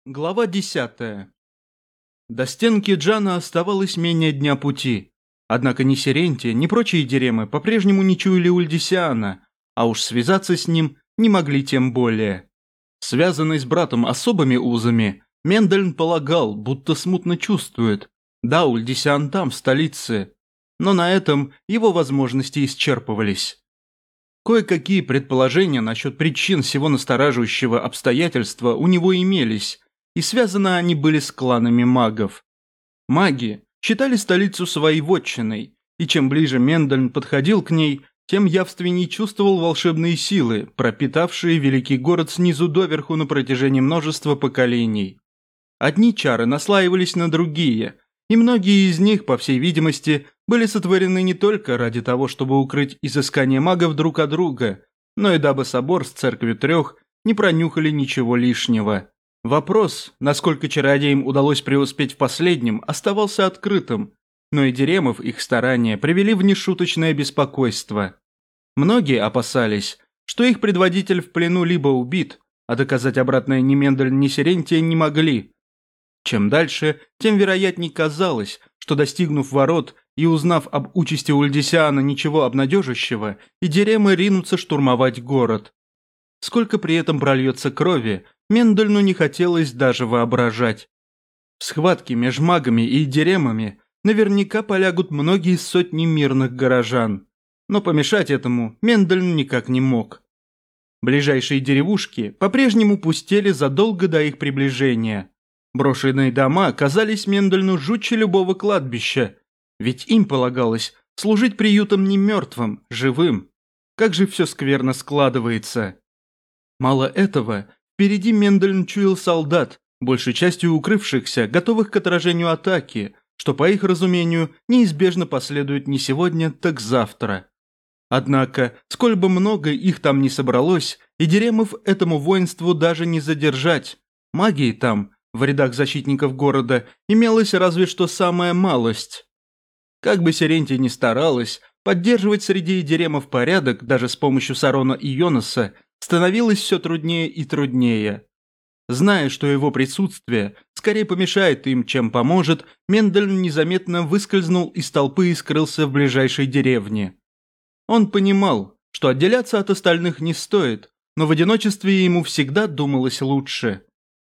Глава 10. До стенки Джана оставалось менее дня пути. Однако ни Серентия, ни прочие деремы по-прежнему не чуяли Ульдисиана, а уж связаться с ним не могли тем более. Связанный с братом особыми узами, Мендельн полагал, будто смутно чувствует. Да, Ульдисиан там, в столице, но на этом его возможности исчерпывались. Кое-какие предположения насчет причин всего настораживающего обстоятельства у него имелись, и связаны они были с кланами магов. Маги считали столицу своей вотчиной, и чем ближе Мендельн подходил к ней, тем явственней чувствовал волшебные силы, пропитавшие великий город снизу доверху на протяжении множества поколений. Одни чары наслаивались на другие, и многие из них, по всей видимости, были сотворены не только ради того, чтобы укрыть изыскания магов друг от друга, но и дабы собор с церковью трех не пронюхали ничего лишнего. Вопрос, насколько чародеям удалось преуспеть в последнем, оставался открытым, но и деремов их старания привели в нешуточное беспокойство. Многие опасались, что их предводитель в плену либо убит, а доказать обратное ни Мендельн, ни Серентия не могли. Чем дальше, тем вероятней казалось, что, достигнув ворот и узнав об участи Ульдисиана ничего обнадежащего, и деремы ринутся штурмовать город. Сколько при этом прольется крови, Мендельну не хотелось даже воображать. В схватке между магами и деремами наверняка полягут многие сотни мирных горожан, но помешать этому Мендельн никак не мог. Ближайшие деревушки по-прежнему пустели задолго до их приближения. Брошенные дома казались Мендельну жутче любого кладбища, ведь им полагалось служить приютом не мертвым, живым. Как же все скверно складывается. Мало этого, впереди Мендельн чуял солдат, большей частью укрывшихся, готовых к отражению атаки, что, по их разумению, неизбежно последует не сегодня, так завтра. Однако, сколь бы много их там ни собралось, и деремов этому воинству даже не задержать. Магии там, в рядах защитников города, имелась разве что самая малость. Как бы Серентия ни старалась, поддерживать среди деремов порядок даже с помощью Сарона и Йонаса становилось все труднее и труднее. Зная, что его присутствие скорее помешает им, чем поможет, Мендельн незаметно выскользнул из толпы и скрылся в ближайшей деревне. Он понимал, что отделяться от остальных не стоит, но в одиночестве ему всегда думалось лучше.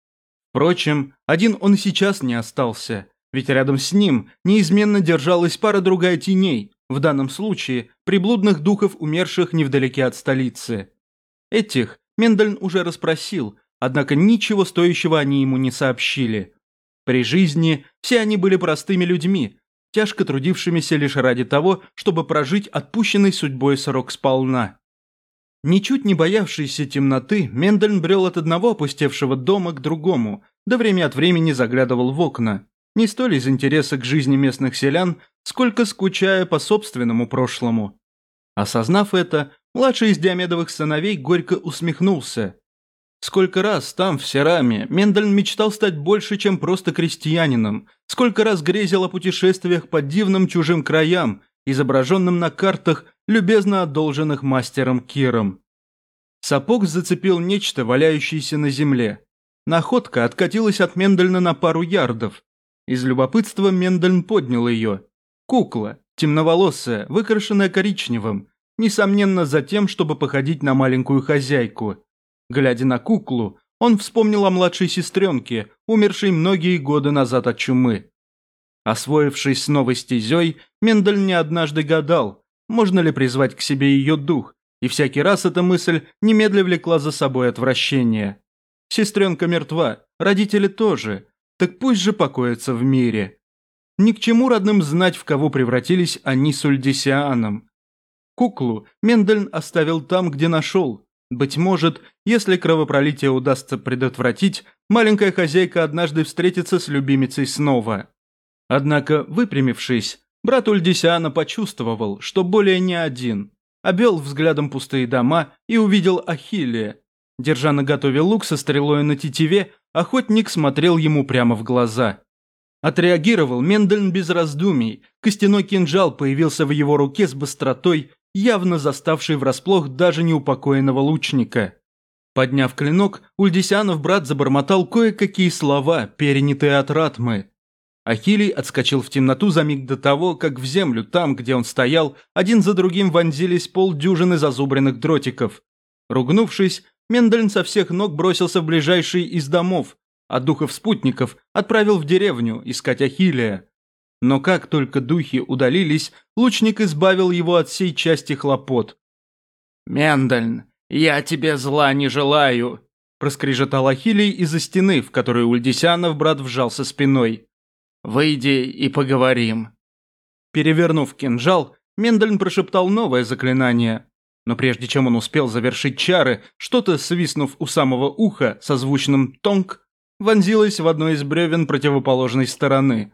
Впрочем, один он сейчас не остался, ведь рядом с ним неизменно держалась пара-другая теней, в данном случае приблудных духов умерших невдалеке от столицы. Этих Мендельн уже расспросил, однако ничего стоящего они ему не сообщили. При жизни все они были простыми людьми, тяжко трудившимися лишь ради того, чтобы прожить отпущенный судьбой срок сполна. Ничуть не боявшийся темноты, Мендельн брел от одного опустевшего дома к другому, да время от времени заглядывал в окна, не столь из интереса к жизни местных селян, сколько скучая по собственному прошлому. Осознав это, младший из Диомедовых сыновей горько усмехнулся. Сколько раз там, в Сераме, Мендельн мечтал стать больше, чем просто крестьянином, сколько раз грезил о путешествиях по дивным чужим краям, изображенным на картах, любезно одолженных мастером Киром. Сапог зацепил нечто, валяющееся на земле. Находка откатилась от Мендельна на пару ярдов. Из любопытства Мендельн поднял ее. Кукла, темноволосая, выкрашенная коричневым, несомненно за тем, чтобы походить на маленькую хозяйку. Глядя на куклу, он вспомнил о младшей сестренке, умершей многие годы назад от чумы. Освоившись с новой стезей, Мендельн не однажды гадал, можно ли призвать к себе ее дух, и всякий раз эта мысль немедля влекла за собой отвращение. Сестренка мертва, родители тоже, так пусть же покоятся в мире. Ни к чему родным знать, в кого превратились они с Ульдисианом. Куклу Мендельн оставил там, где нашел. Быть может, если кровопролитие удастся предотвратить, маленькая хозяйка однажды встретится с любимицей снова. Однако, выпрямившись, брат Ульдисиана почувствовал, что более не один. Обвел взглядом пустые дома и увидел Ахиллея. Держа наготове лук со стрелой на тетиве, охотник смотрел ему прямо в глаза. Отреагировал Мендельн без раздумий. Костяной кинжал появился в его руке с быстротой, явно заставшей врасплох даже неупокоенного лучника. Подняв клинок, Ульдисианов брат забормотал кое-какие слова, перенятые от Ратмы. Ахилий отскочил в темноту за миг до того, как в землю, там, где он стоял, один за другим вонзились полдюжины зазубренных дротиков. Ругнувшись, Мендельн со всех ног бросился в ближайший из домов, а духов-спутников отправил в деревню искать Ахиллия. Но как только духи удалились, лучник избавил его от всей части хлопот. «Мендельн, я тебе зла не желаю», – проскрежетал Ахилий из-за стены, в которую Ульдисианов брат вжался спиной. «Выйди и поговорим». Перевернув кинжал, Мендельн прошептал новое заклинание. Но прежде чем он успел завершить чары, что-то, свистнув у самого уха со звучным «тонк», вонзилось в одно из бревен противоположной стороны.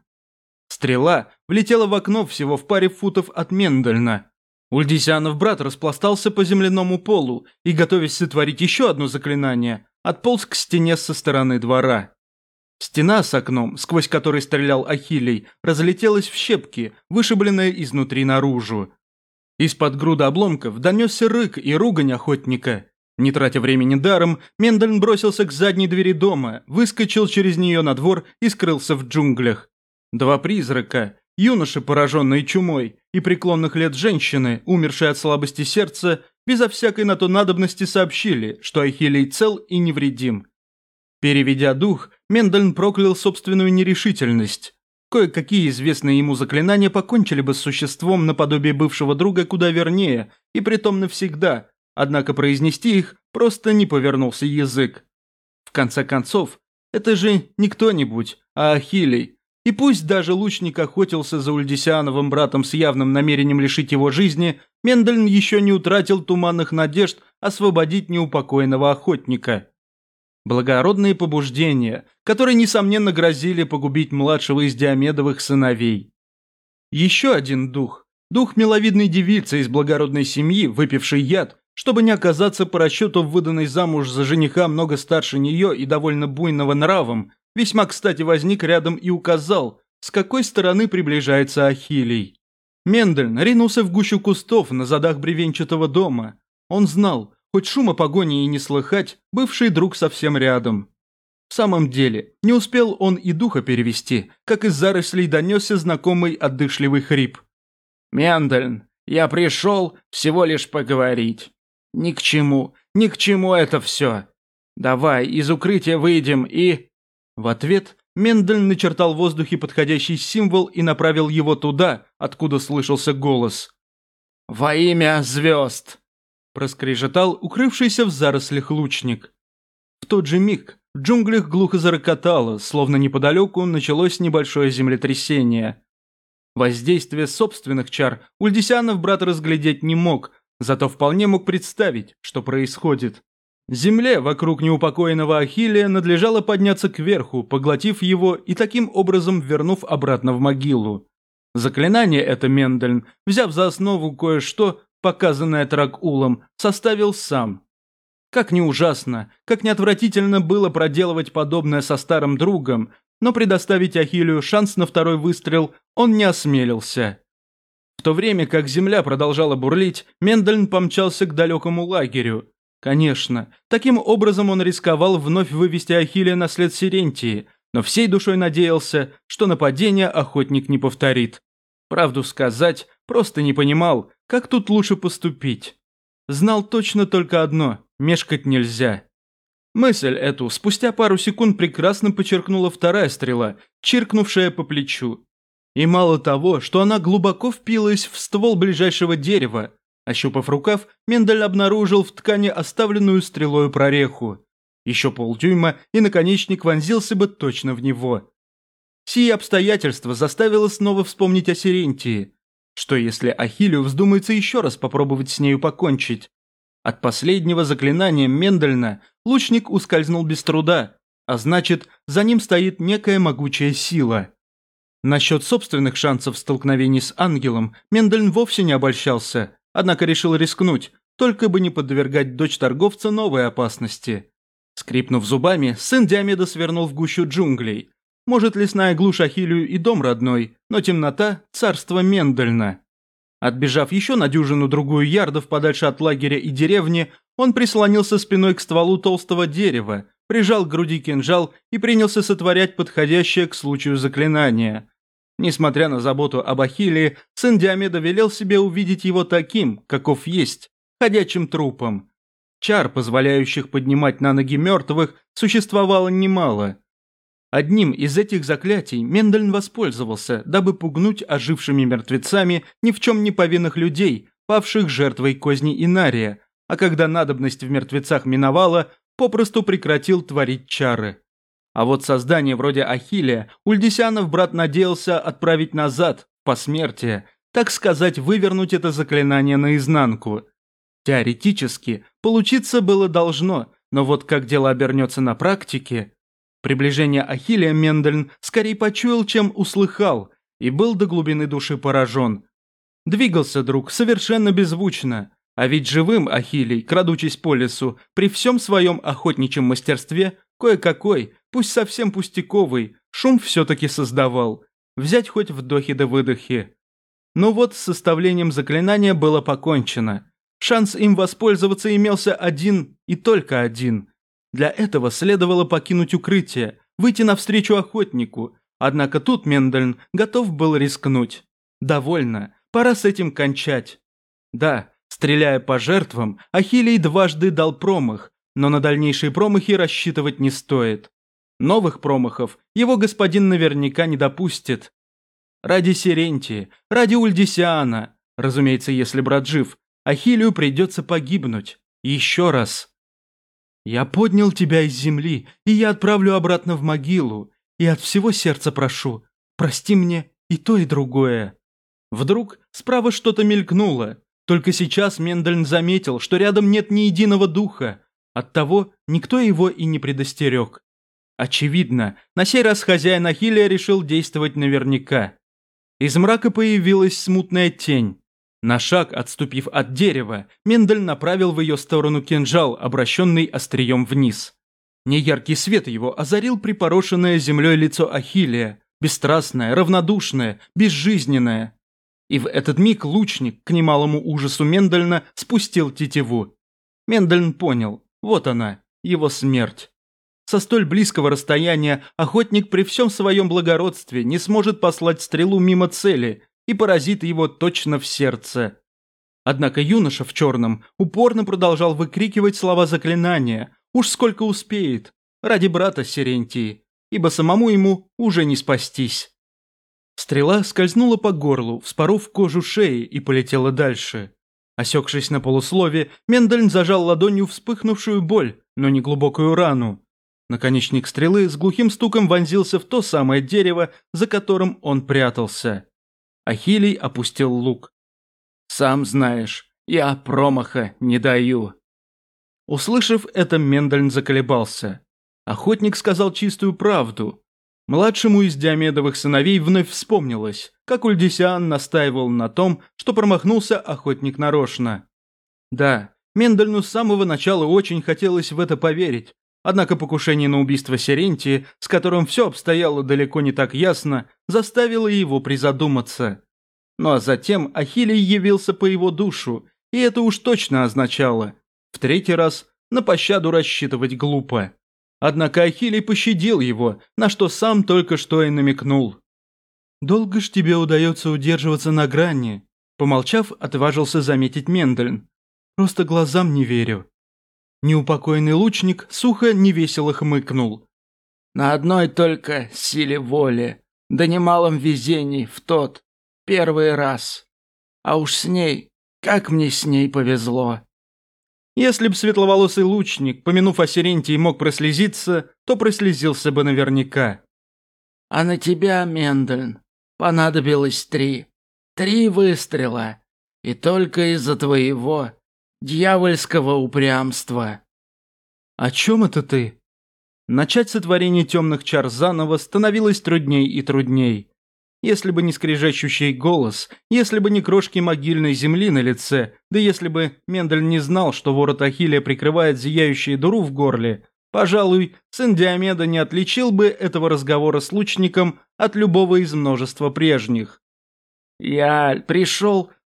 Стрела влетела в окно всего в паре футов от Мендельна. Ульдисианов брат распластался по земляному полу и, готовясь сотворить еще одно заклинание, отполз к стене со стороны двора. Стена с окном, сквозь который стрелял Ахиллей, разлетелась в щепки, вышибленная изнутри наружу. Из-под груда обломков донесся рык и ругань охотника. Не тратя времени даром, Мендельн бросился к задней двери дома, выскочил через нее на двор и скрылся в джунглях. Два призрака, юноши, пораженные чумой, и преклонных лет женщины, умершие от слабости сердца, безо всякой на то надобности сообщили, что Ахиллей цел и невредим. Переведя дух, Мендельн проклял собственную нерешительность. Кое-какие известные ему заклинания покончили бы с существом наподобие бывшего друга куда вернее, и притом навсегда, однако произнести их просто не повернулся язык. В конце концов, это же не кто-нибудь, а Ахиллей. И пусть даже лучник охотился за Ульдисиановым братом с явным намерением лишить его жизни, Мендельн еще не утратил туманных надежд освободить неупокоенного охотника. Благородные побуждения, которые, несомненно, грозили погубить младшего из Диомедовых сыновей. Еще один дух, дух миловидной девицы из благородной семьи, выпившей яд, чтобы не оказаться по расчету выданной замуж за жениха много старше нее и довольно буйного нравом, весьма кстати возник рядом и указал, с какой стороны приближается Ахиллей. Мендельн ринулся в гущу кустов на задах бревенчатого дома. Он знал, хоть шума погони и не слыхать, бывший друг совсем рядом. В самом деле, не успел он и духа перевести, как из зарослей донесся знакомый отдышливый хрип. «Мендельн, я пришел всего лишь поговорить. Ни к чему это все. Давай из укрытия выйдем и...» В ответ Мендельн начертал в воздухе подходящий символ и направил его туда, откуда слышался голос. «Во имя звезд!» проскрежетал укрывшийся в зарослях лучник. В тот же миг в джунглях глухо зарокотало, словно неподалеку началось небольшое землетрясение. Воздействие собственных чар Ульдисианов брат разглядеть не мог, зато вполне мог представить, что происходит. Земле вокруг неупокоенного Ахиллея надлежало подняться кверху, поглотив его и таким образом вернув обратно в могилу. Заклинание это Мендельн, взяв за основу кое-что, показанное Трагулом, составил сам. Как ни ужасно, как ни отвратительно было проделывать подобное со старым другом, но предоставить Ахиллею шанс на второй выстрел он не осмелился. В то время как земля продолжала бурлить, Мендельн помчался к далекому лагерю. Конечно, таким образом он рисковал вновь вывести Ахиллея на след Сирентии, но всей душой надеялся, что нападение охотник не повторит. Правду сказать, просто не понимал, как тут лучше поступить. Знал точно только одно – мешкать нельзя. Мысль эту спустя пару секунд прекрасно подчеркнула вторая стрела, чиркнувшая по плечу. И мало того, что она глубоко впилась в ствол ближайшего дерева, ощупав рукав, Мендель обнаружил в ткани оставленную стрелою прореху. Еще полдюйма, и наконечник вонзился бы точно в него. Сие обстоятельство заставило снова вспомнить о Сирентии. Что если Ахиллею вздумается еще раз попробовать с нею покончить? От последнего заклинания Мендельна лучник ускользнул без труда, а значит, за ним стоит некая могучая сила. Насчет собственных шансов в столкновении с ангелом Мендельн вовсе не обольщался, однако решил рискнуть, только бы не подвергать дочь торговца новой опасности. Скрипнув зубами, сын Диомеда свернул в гущу джунглей. Может, лесная глушь Ахиллею и дом родной, но темнота – царство Мендельна. Отбежав еще на дюжину-другую ярдов подальше от лагеря и деревни, он прислонился спиной к стволу толстого дерева, прижал к груди кинжал и принялся сотворять подходящее к случаю заклинание. Несмотря на заботу об Ахилле, сын Диомеда велел себе увидеть его таким, каков есть, ходячим трупом. Чар, позволяющих поднимать на ноги мертвых, существовало немало. Одним из этих заклятий Мендельн воспользовался, дабы пугнуть ожившими мертвецами ни в чем не повинных людей, павших жертвой козни Инария, а когда надобность в мертвецах миновала, попросту прекратил творить чары. А вот создание вроде Ахиллея Ульдисянов брат надеялся отправить назад, посмертие, так сказать, вывернуть это заклинание наизнанку. Теоретически, получиться было должно, но вот как дело обернется на практике... Приближение Ахиллея Мендельн скорее почуял, чем услыхал, и был до глубины души поражен. Двигался друг совершенно беззвучно, а ведь живым Ахиллей, крадучись по лесу, при всем своем охотничьем мастерстве, кое-какой, пусть совсем пустяковый, шум все-таки создавал. Взять хоть вдохи да выдохи. Но вот с составлением заклинания было покончено. Шанс им воспользоваться имелся один и только один. Для этого следовало покинуть укрытие, выйти навстречу охотнику, однако тут Мендельн готов был рискнуть. Довольно, пора с этим кончать. Да, стреляя по жертвам, Ахиллей дважды дал промах, но на дальнейшие промахи рассчитывать не стоит. Новых промахов его господин наверняка не допустит. Ради Сирентии, ради Ульдисиана, разумеется, если брат жив, Ахиллею придется погибнуть. Еще раз. «Я поднял тебя из земли, и я отправлю обратно в могилу, и от всего сердца прошу, прости мне и то, и другое». Вдруг справа что-то мелькнуло. Только сейчас Мендельн заметил, что рядом нет ни единого духа. Оттого никто его и не предостерег. Очевидно, на сей раз хозяин Ахиллея решил действовать наверняка. Из мрака появилась смутная тень. На шаг, отступив от дерева, Мендельн направил в ее сторону кинжал, обращенный острием вниз. Неяркий свет его озарил припорошенное землей лицо Ахиллея, бесстрастное, равнодушное, безжизненное. И в этот миг лучник, к немалому ужасу Мендельна, спустил тетиву. Мендельн понял, вот она, его смерть. Со столь близкого расстояния охотник при всем своем благородстве не сможет послать стрелу мимо цели и поразит его точно в сердце. Однако юноша в черном упорно продолжал выкрикивать слова заклинания, уж сколько успеет, ради брата Сирентии, ибо самому ему уже не спастись. Стрела скользнула по горлу, вспоров кожу шеи и полетела дальше. Осекшись на полуслове, Мендельн зажал ладонью вспыхнувшую боль, но не глубокую рану. Наконечник стрелы с глухим стуком вонзился в то самое дерево, за которым он прятался. Ахиллей опустил лук. «Сам знаешь, я промаха не даю». Услышав это, Мендельн заколебался. Охотник сказал чистую правду. Младшему из Диомедовых сыновей вновь вспомнилось, как Ульдисиан настаивал на том, что промахнулся охотник нарочно. Да, Мендельну с самого начала очень хотелось в это поверить, однако покушение на убийство Сирентии, с которым все обстояло далеко не так ясно, заставило его призадуматься. Ну а затем Ахиллей явился по его душу, и это уж точно означало: в третий раз на пощаду рассчитывать глупо. Однако Ахиллей пощадил его, на что сам только что и намекнул. «Долго ж тебе удается удерживаться на грани?» Помолчав, отважился заметить Мендельн. «Просто глазам не верю». Неупокоенный лучник сухо невесело хмыкнул. «На одной только силе воли, да немалом везении в тот первый раз. А уж с ней, как мне с ней повезло». Если б светловолосый лучник, помянув о Сирентии, мог прослезиться, то прослезился бы наверняка. «А на тебя, Мендельн, понадобилось 3 выстрела, и только из-за твоего дьявольского упрямства». «О чем это ты?» Начать сотворение темных чар заново становилось трудней и трудней. Если бы не скрежещущий голос, если бы не крошки могильной земли на лице, да если бы Мендельн не знал, что ворот Ахиллея прикрывает зияющую дыру в горле, пожалуй, сын Диомеда не отличил бы этого разговора с лучником от любого из множества прежних. «Я пришел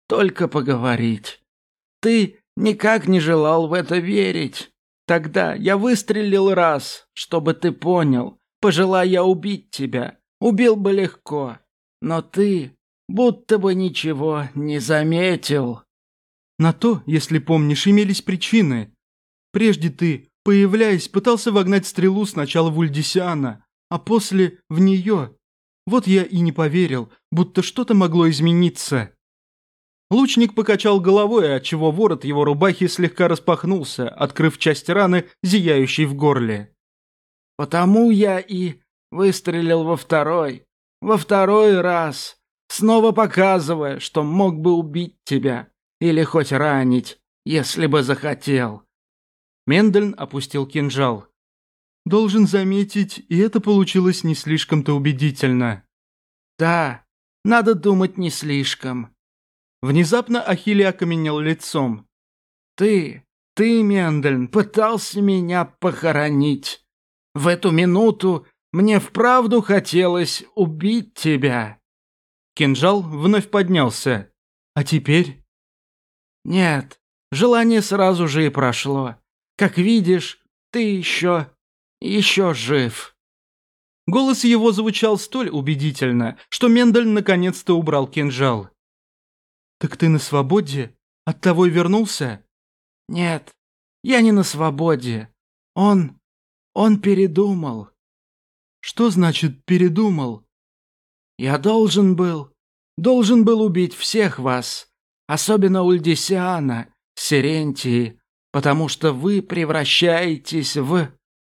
только поговорить. Ты никак не желал в это верить. Тогда я выстрелил раз, чтобы ты понял. Пожелай я убить тебя, убил бы легко. Но ты будто бы ничего не заметил. На то, если помнишь, имелись причины. Прежде ты, появляясь, пытался вогнать стрелу сначала в Ульдисиана, а после в нее. Вот я и не поверил, будто что-то могло измениться. Лучник покачал головой, отчего ворот его рубахи слегка распахнулся, открыв часть раны, зияющей в горле. Потому я и выстрелил во второй раз, снова показывая, что мог бы убить тебя или хоть ранить, если бы захотел. Мендельн опустил кинжал. Должен заметить, и это получилось не слишком-то убедительно. Да, надо думать, не слишком. Внезапно Ахилли окаменел лицом. Ты, Мендельн, пытался меня похоронить. В эту минуту мне вправду хотелось убить тебя. Кинжал вновь поднялся. А теперь? Нет, желание сразу же и прошло. Как видишь, ты еще жив. Голос его звучал столь убедительно, что Мендельн наконец-то убрал кинжал. «Так ты на свободе? Оттого и вернулся?» «Нет, я не на свободе. Он передумал». «Что значит «передумал»?» «Я должен был убить всех вас, особенно Ульдисиана, Серентии, потому что вы превращаетесь в...»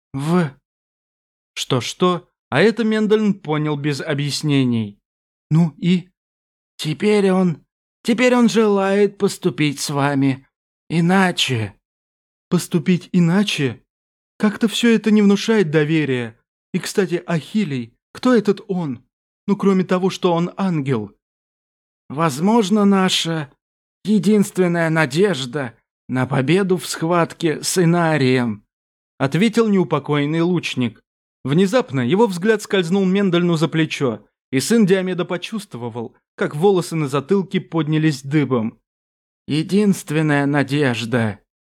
Что-что, а это Мендельн понял без объяснений. «Ну и?» Теперь он желает поступить с вами иначе». «Поступить иначе? Как-то все это не внушает доверия. И, кстати, Ахилий, кто этот он? Ну, кроме того, что он ангел». «Возможно, наша единственная надежда на победу в схватке с Инарием», ответил неупокоенный лучник. Внезапно его взгляд скользнул Мендельну за плечо, и сын Диомеда почувствовал, как волосы на затылке поднялись дыбом. «Единственная надежда».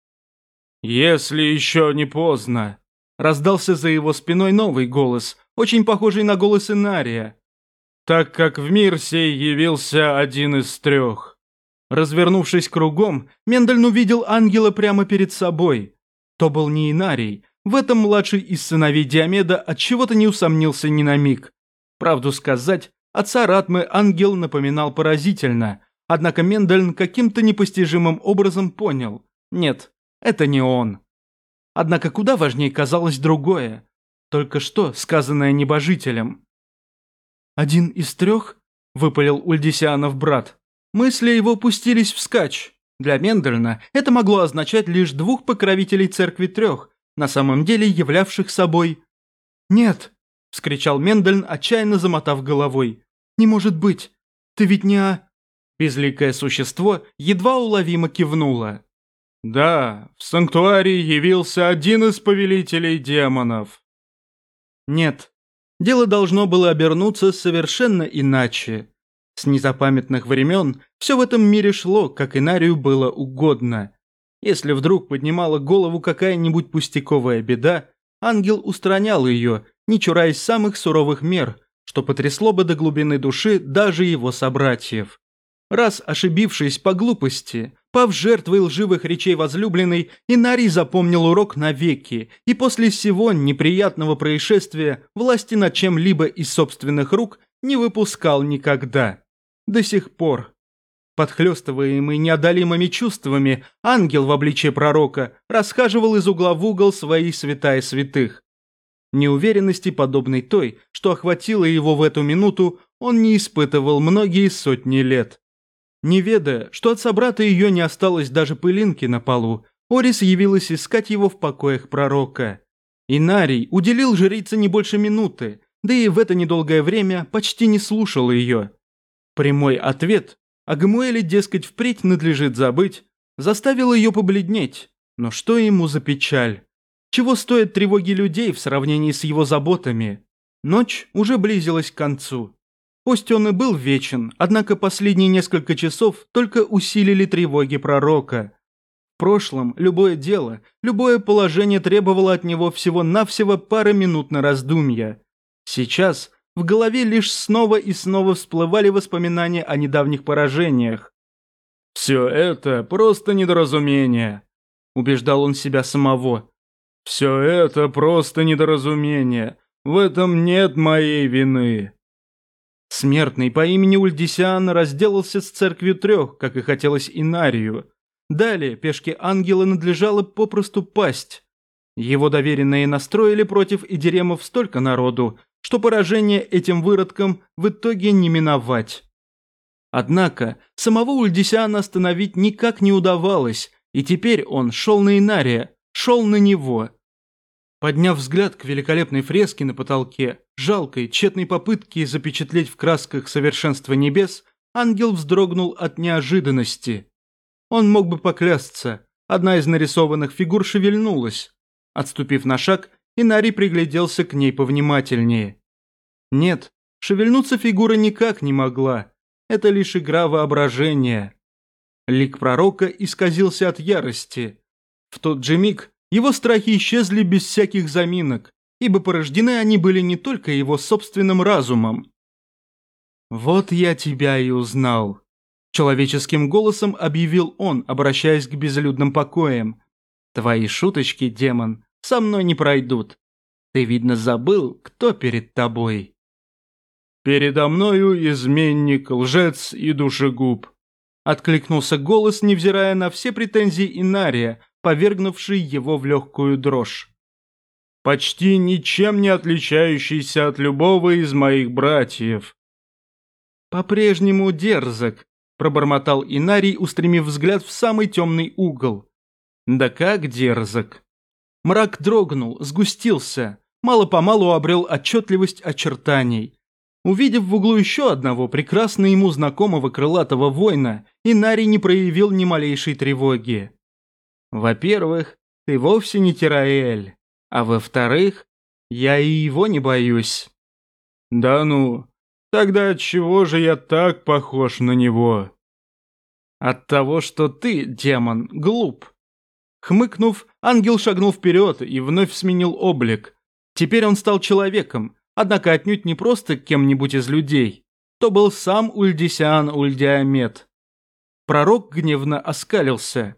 «Если еще не поздно», – раздался за его спиной новый голос, очень похожий на голос Инария. «Так как в мир сей явился один из трех». Развернувшись кругом, Мендельн увидел ангела прямо перед собой. То был не Инарий, в этом младший из сыновей Диомеда отчего-то не усомнился ни на миг. Правду сказать, отца Ратмы ангел напоминал поразительно, однако Мендельн каким-то непостижимым образом понял – нет, это не он. Однако куда важнее казалось другое, только что сказанное небожителем. «Один из трех?» – выпалил Ульдисианов брат. Мысли его пустились вскачь. Для Мендельна это могло означать лишь двух покровителей церкви трех, на самом деле являвших собой... «Нет!» – вскричал Мендельн, отчаянно замотав головой. «Не может быть! Ты ведь не...» Безликое существо едва уловимо кивнуло. «Да, в санктуарии явился один из повелителей демонов». Нет, дело должно было обернуться совершенно иначе. С незапамятных времен все в этом мире шло, как Инарию было угодно. Если вдруг поднимала голову какая-нибудь пустяковая беда, ангел устранял ее, не чураясь самых суровых мер, что потрясло бы до глубины души даже его собратьев. Раз ошибившись по глупости, пав жертвой лживых речей возлюбленной, Инарий запомнил урок навеки, и после всего неприятного происшествия власти над чем-либо из собственных рук не выпускал никогда. До сих пор. Подхлёстываемый неодолимыми чувствами, ангел в обличье пророка расхаживал из угла в угол своей святая святых. Неуверенности, подобной той, что охватила его в эту минуту, он не испытывал многие сотни лет. Не ведая, что от собрата ее не осталось даже пылинки на полу, Орис явилась искать его в покоях пророка. Инарий уделил жрице не больше минуты, да и в это недолгое время почти не слушал ее. Прямой ответ, о Гамуэле, дескать, впредь надлежит забыть, заставил ее побледнеть. Но что ему за печаль? Чего стоят тревоги людей в сравнении с его заботами? Ночь уже близилась к концу. Пусть он и был вечен, однако последние несколько часов только усилили тревоги пророка. В прошлом любое дело, любое положение требовало от него всего-навсего пары минут на раздумья. Сейчас в голове лишь снова и снова всплывали воспоминания о недавних поражениях. «Все это просто недоразумение», – убеждал он себя самого. «Все это просто недоразумение. В этом нет моей вины». Смертный по имени Ульдисиан разделался с церковью трех, как и хотелось Инарию. Далее пешке ангела надлежало попросту пасть. Его доверенные настроили против идеремов столько народу, что поражение этим выродкам в итоге не миновать. Однако самого Ульдисиана остановить никак не удавалось, и теперь он шел на Инария, шел на него. Подняв взгляд к великолепной фреске на потолке, жалкой, тщетной попытки запечатлеть в красках совершенство небес, ангел вздрогнул от неожиданности. Он мог бы поклясться, одна из нарисованных фигур шевельнулась. Отступив на шаг, Инарий пригляделся к ней повнимательнее. Нет, шевельнуться фигура никак не могла, это лишь игра воображения. Лик пророка исказился от ярости. В тот же миг его страхи исчезли без всяких заминок, ибо порождены они были не только его собственным разумом. «Вот я тебя и узнал», – человеческим голосом объявил он, обращаясь к безлюдным покоям. «Твои шуточки, демон, со мной не пройдут. Ты, видно, забыл, кто перед тобой». «Передо мною изменник, лжец и душегуб», – откликнулся голос, невзирая на все претензии Инария, повергнувший его в легкую дрожь. «Почти ничем не отличающийся от любого из моих братьев». «По-прежнему дерзок», – пробормотал Инарий, устремив взгляд в самый темный угол. «Да как дерзок!» Мрак дрогнул, сгустился, мало-помалу обрел отчетливость очертаний. Увидев в углу еще одного прекрасно ему знакомого крылатого воина, Инарий не проявил ни малейшей тревоги. «Во-первых, ты вовсе не Тираэль, а во-вторых, я и его не боюсь». «Да ну, тогда отчего же я так похож на него?» «От того, что ты, демон, глуп». Хмыкнув, ангел шагнул вперед и вновь сменил облик. Теперь он стал человеком, однако отнюдь не просто кем-нибудь из людей. То был сам Ульдисиан Ульдиамет. Пророк гневно оскалился.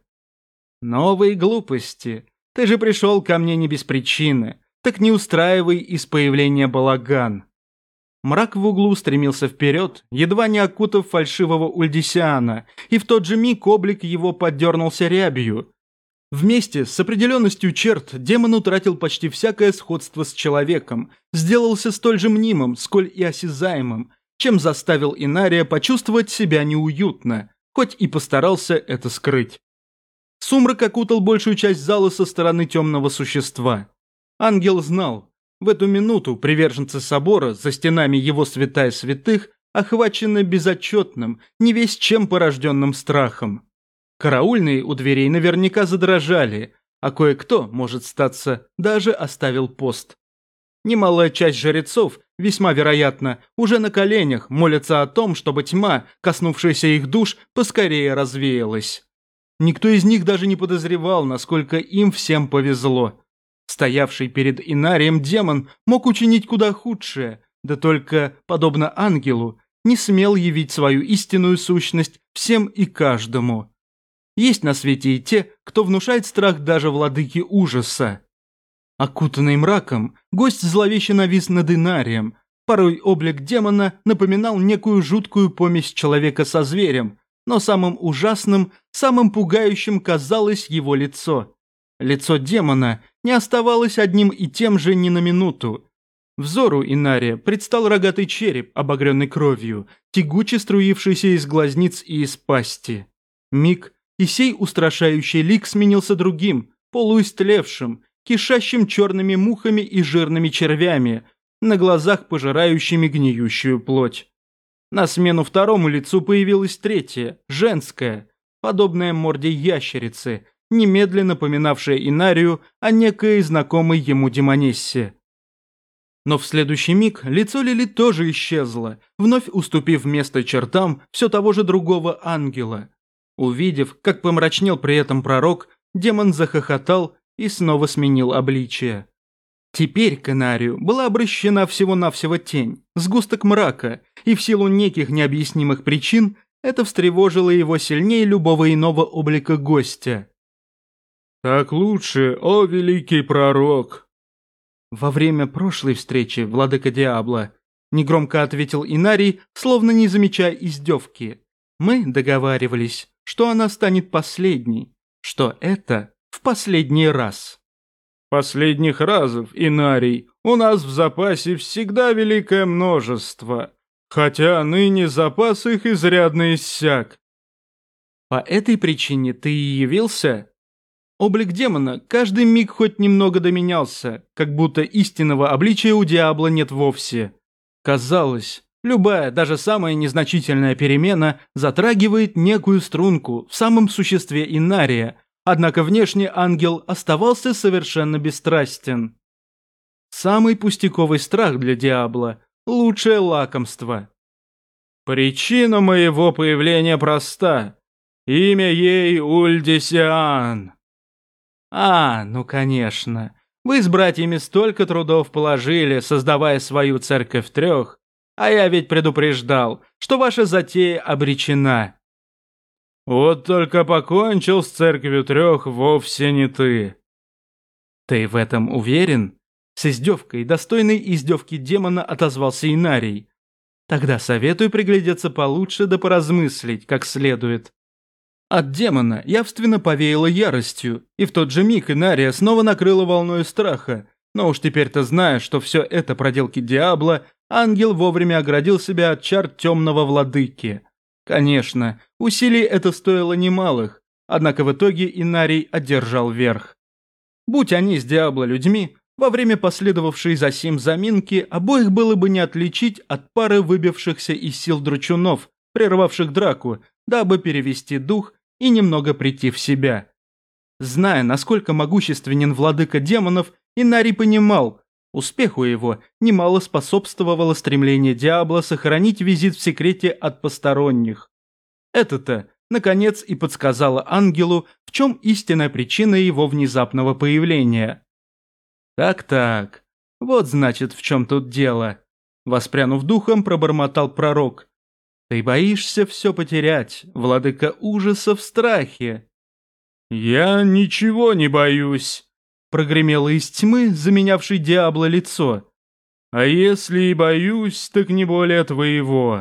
«Новые глупости. Ты же пришел ко мне не без причины. Так не устраивай из появления балаган». Мрак в углу стремился вперед, едва не окутав фальшивого Ульдисиана, и в тот же миг облик его поддернулся рябью. Вместе с определенностью черт демон утратил почти всякое сходство с человеком, сделался столь же мнимым, сколь и осязаемым, чем заставил Инария почувствовать себя неуютно, хоть и постарался это скрыть. Сумрак окутал большую часть зала со стороны темного существа. Ангел знал, в эту минуту приверженцы собора за стенами его святая святых охвачены безотчетным, не весь чем порожденным страхом. Караульные у дверей наверняка задрожали, а кое-кто, может статься, даже оставил пост. Немалая часть жрецов, весьма вероятно, уже на коленях молятся о том, чтобы тьма, коснувшаяся их душ, поскорее развеялась. Никто из них даже не подозревал, насколько им всем повезло. Стоявший перед Инарием демон мог учинить куда худшее, да только, подобно ангелу, не смел явить свою истинную сущность всем и каждому. Есть на свете и те, кто внушает страх даже владыке ужаса. Окутанный мраком, гость зловеще навис над Инарием. Порой облик демона напоминал некую жуткую помесь человека со зверем, но самым ужасным, самым пугающим казалось его лицо. Лицо демона не оставалось одним и тем же ни на минуту. Взору Инария предстал рогатый череп, обогренный кровью, тягуче струившийся из глазниц и из пасти. Миг, и сей устрашающий лик сменился другим, полуистлевшим, кишащим черными мухами и жирными червями, на глазах пожирающими гниющую плоть. На смену второму лицу появилось третье, женское, подобное морде ящерицы, немедленно напоминавшее Инарию о некой знакомой ему демонессе. Но в следующий миг лицо Лили тоже исчезло, вновь уступив место чертам все того же другого ангела. Увидев, как помрачнел при этом пророк, демон захохотал и снова сменил обличие. Теперь к Инарию была обращена всего-навсего тень, сгусток мрака, и в силу неких необъяснимых причин это встревожило его сильнее любого иного облика гостя. «Так лучше, о великий пророк!» «Во время прошлой встречи, владыка Диабло», – негромко ответил Инарий, словно не замечая издевки, – «мы договаривались, что она станет последней, что это в последний раз». «Последних разов, Инарий, у нас в запасе всегда великое множество, хотя ныне запас их изрядно иссяк». «По этой причине ты и явился?» Облик демона каждый миг хоть немного доменялся, как будто истинного обличия у Диабло нет вовсе. Казалось, любая, даже самая незначительная перемена затрагивает некую струнку в самом существе Инария, однако внешне ангел оставался совершенно бесстрастен. Самый пустяковый страх для Диабло – лучшее лакомство. «Причина моего появления проста. Имя ей Ульдисиан». Ну конечно. Вы с братьями столько трудов положили, создавая свою церковь трех, а я ведь предупреждал, что ваша затея обречена. Вот только покончил с церковью трех вовсе не ты. Ты в этом уверен? С издевкой, достойной издевки демона, отозвался Инарий. Тогда советую приглядеться получше да поразмыслить как следует. От демона явственно повеяло яростью, и в тот же миг Инария снова накрыла волной страха, но уж теперь-то зная, что все это проделки Диабло, ангел вовремя оградил себя от чар темного владыки. Конечно, усилий это стоило немалых, однако в итоге Инарий одержал верх. Будь они с Диабло людьми, во время последовавшей за сим заминки обоих было бы не отличить от пары выбившихся из сил дручунов, прервавших драку, дабы перевести дух и немного прийти в себя. Зная, насколько могущественен владыка демонов, Инарий понимал, успеху его немало способствовало стремление Диабло сохранить визит в секрете от посторонних. Это-то, наконец, и подсказало ангелу, в чем истинная причина его внезапного появления. «Так-так, вот значит, в чем тут дело», – воспрянув духом, пробормотал пророк. «Ты боишься все потерять, владыка ужаса в страхе». «Я ничего не боюсь», – прогремело из тьмы, заменявшей Диабло лицо. «А если и боюсь, так не более твоего».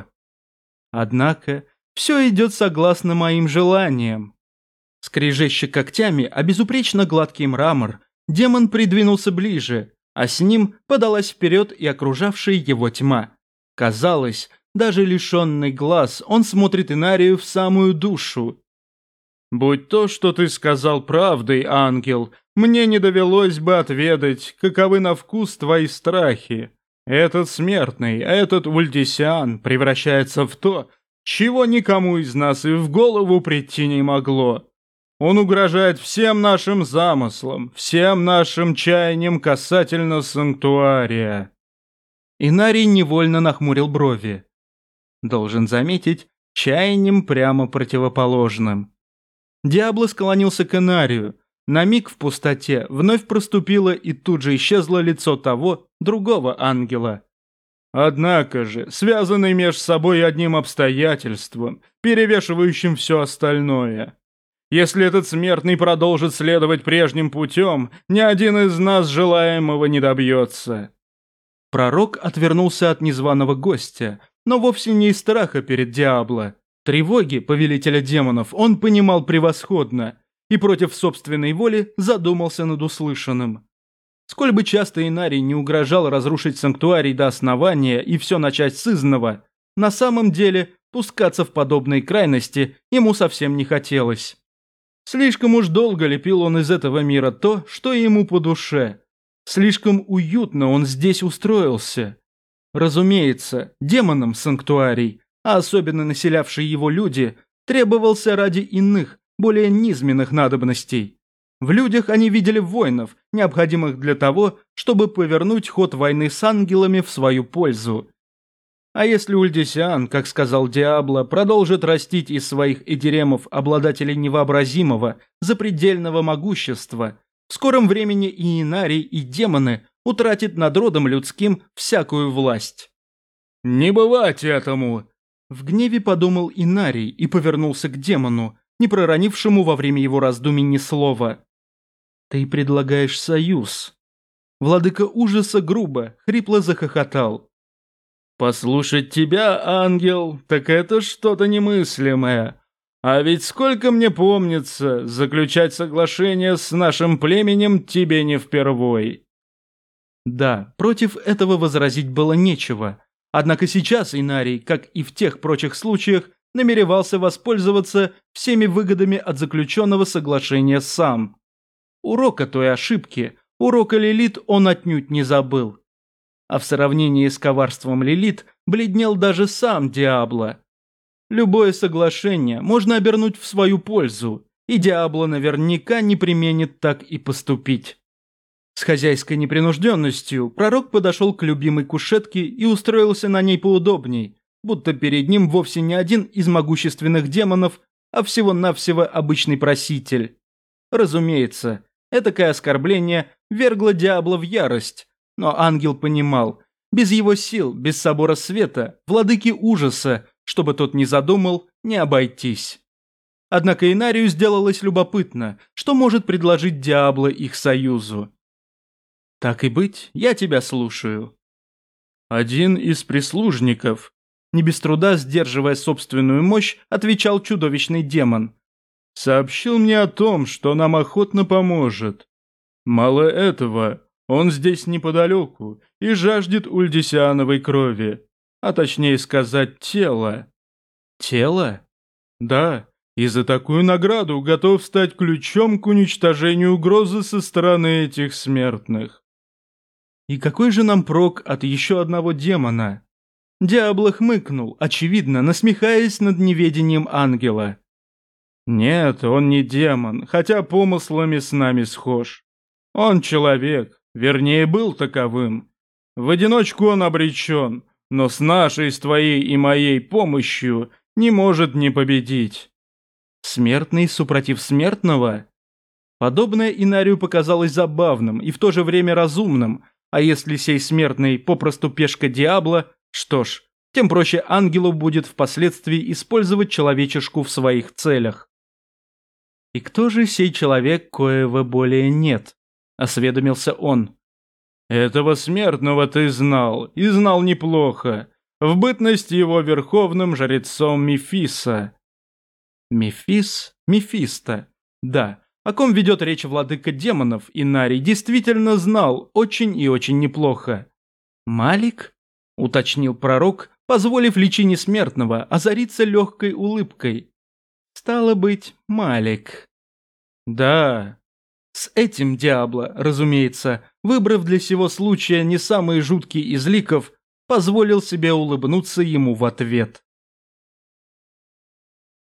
«Однако все идет согласно моим желаниям». Скрежеща когтями о безупречно гладкий мрамор, демон придвинулся ближе, а с ним подалась вперед и окружавшая его тьма. Казалось, даже лишенный глаз, он смотрит Инарию в самую душу. «Будь то, что ты сказал правдой, ангел, мне не довелось бы отведать, каковы на вкус твои страхи. Этот смертный, этот Ульдисиан превращается в то, чего никому из нас и в голову прийти не могло. Он угрожает всем нашим замыслам, всем нашим чаяниям касательно санктуария». Инарий невольно нахмурил брови. Должен заметить, чаянием прямо противоположным. Диабло склонился к Инарию. На миг в пустоте вновь проступило и тут же исчезло лицо того, другого ангела. «Однако же, связанный между собой одним обстоятельством, перевешивающим все остальное. Если этот смертный продолжит следовать прежним путем, ни один из нас желаемого не добьется». Пророк отвернулся от незваного гостя, но вовсе не из страха перед Диабло. Тревоги повелителя демонов он понимал превосходно и против собственной воли задумался над услышанным. Сколь бы часто Инарий не угрожал разрушить санктуарий до основания и все начать с изного, на самом деле пускаться в подобные крайности ему совсем не хотелось. Слишком уж долго лепил он из этого мира то, что ему по душе. Слишком уютно он здесь устроился. Разумеется, демонам санктуарий, а особенно населявшие его люди, требовался ради иных, более низменных надобностей. В людях они видели воинов, необходимых для того, чтобы повернуть ход войны с ангелами в свою пользу. А если Ульдисиан, как сказал Диабло, продолжит растить из своих эдиремов обладателей невообразимого, запредельного могущества, в скором времени и Инарий, и демоны утратят над родом людским всякую власть. «Не бывать этому!» В гневе подумал Инарий и повернулся к демону, не проронившему во время его раздумий ни слова. «Ты предлагаешь союз». Владыка ужаса грубо, хрипло захохотал. «Послушать тебя, ангел, так это что-то немыслимое. А ведь сколько мне помнится, заключать соглашение с нашим племенем тебе не впервой». Да, против этого возразить было нечего. Однако сейчас Инарий, как и в тех прочих случаях, намеревался воспользоваться всеми выгодами от заключенного соглашения сам. Урока той ошибки, урока Лилит он отнюдь не забыл. А в сравнении с коварством Лилит бледнел даже сам Диабло. Любое соглашение можно обернуть в свою пользу, и Диабло наверняка не преминет так и поступить. С хозяйской непринужденностью пророк подошел к любимой кушетке и устроился на ней поудобней, будто перед ним вовсе не один из могущественных демонов, а всего-навсего обычный проситель. Разумеется, этакое оскорбление вергло Диабло в ярость, но ангел понимал, без его сил, без собора света, владыки ужаса, чтобы тот не задумал, не обойтись. Однако Инарию сделалось любопытно, что может предложить Диабло их союзу. «Так и быть, я тебя слушаю». Один из прислужников, не без труда сдерживая собственную мощь, отвечал чудовищный демон. Сообщил мне о том, что нам охотно поможет. Мало этого, он здесь неподалеку и жаждет ульдисиановой крови, а точнее сказать, тела. Тело? Да, и за такую награду готов стать ключом к уничтожению угрозы со стороны этих смертных. И какой же нам прок от еще одного демона? Диабло хмыкнул, очевидно, насмехаясь над неведением ангела. Нет, он не демон, хотя помыслами с нами схож. Он человек, вернее, был таковым. В одиночку он обречен, но с нашей, с твоей и моей помощью не может не победить. Смертный супротив смертного? Подобное Инарию показалось забавным и в то же время разумным, а если сей смертный попросту пешка Диабло, что ж, тем проще ангелу будет впоследствии использовать человечешку в своих целях. «И кто же сей человек, коего более нет?» – осведомился он. «Этого смертного ты знал, и знал неплохо, в бытность его верховным жрецом Мефиса». Мефисто. Да, о ком ведет речь владыка демонов, Инарий действительно знал очень и очень неплохо. «Малик?» – уточнил пророк, позволив личине смертного озариться легкой улыбкой. «Стало быть, Малик». «Да». С этим Диабло, разумеется, выбрав для сего случая не самый жуткий из ликов, позволил себе улыбнуться ему в ответ.